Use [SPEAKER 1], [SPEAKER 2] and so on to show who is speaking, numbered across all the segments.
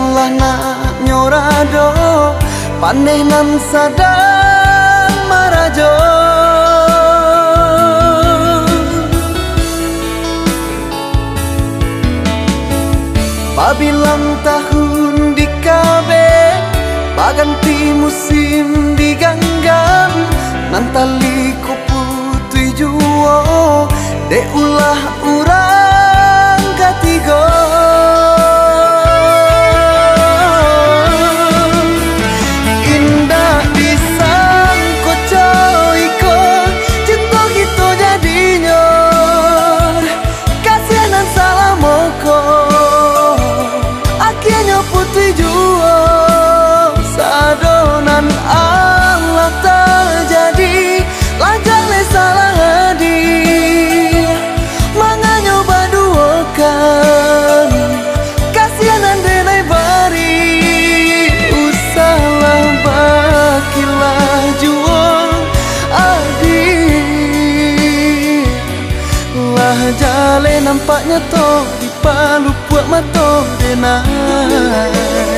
[SPEAKER 1] lah nak nyorado paneh nan sadang marajo. Pabilang tahun di kabe baganti musim diganggam nantali ko putui juo de ulah urang katigo. Indah pisang ko coy ko cinta gitu jadinya kasihanan salah moko akhirnya putui juo sadonan Allah terjadi lanjang le salah hadir manganya baduakan kasihanan denai bari usahlah bakilah jual adik lah jale nampaknya toh dipalu buat mato denai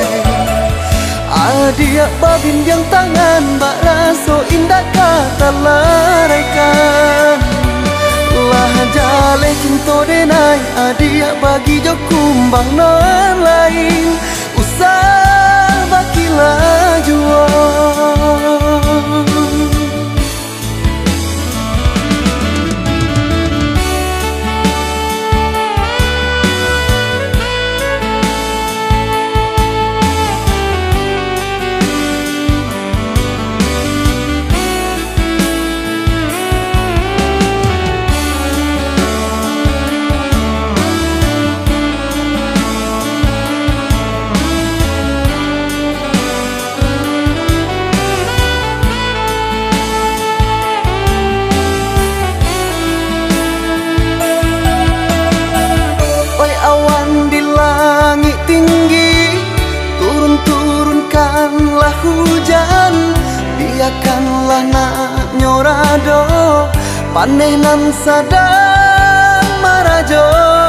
[SPEAKER 1] adia babin yang tangan bak raso indah kata laraikan lah jale cinta denai adia bagi jo kumbang non lain usah bakilah jual. Turunkanlah hujan, biarkanlah nak nyorado paneh nan sadang marajo.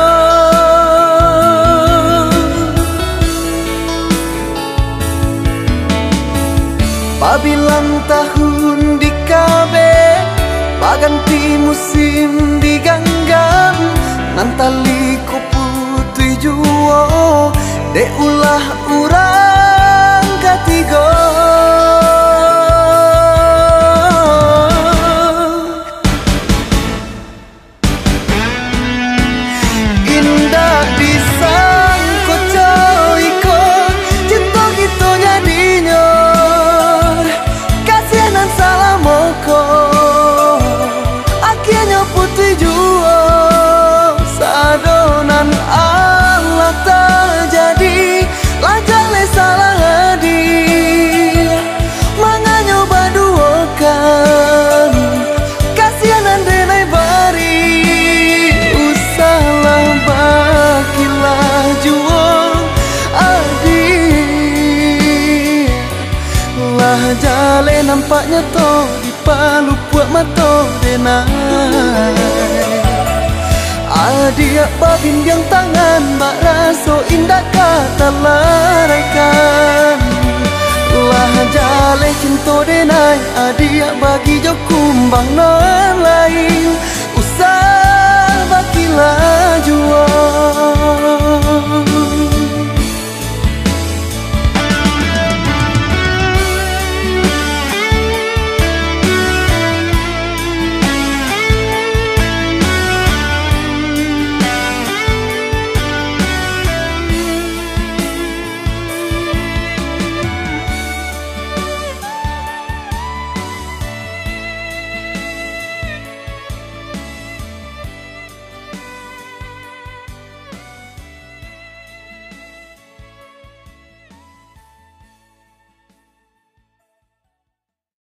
[SPEAKER 1] Pabilang tahun di kabe baganti musim diganggam nantali ko putui juo de ulah urang katigo. Indah pisang ko coy ko cinta gitu jadinya kasihanan salah moko akhirnya putui juo sadonan Allah terjadi lanjang le salah hadir manganya baduakan kasihanan denai bari usahlah bakilah jual adik lah jale nampaknya toh dipalu buat mato denai adia babin yang tangan bak raso indah kata laraikan lah jale cinta denai adia bagi jo kumbang non lain usah bakilah jual.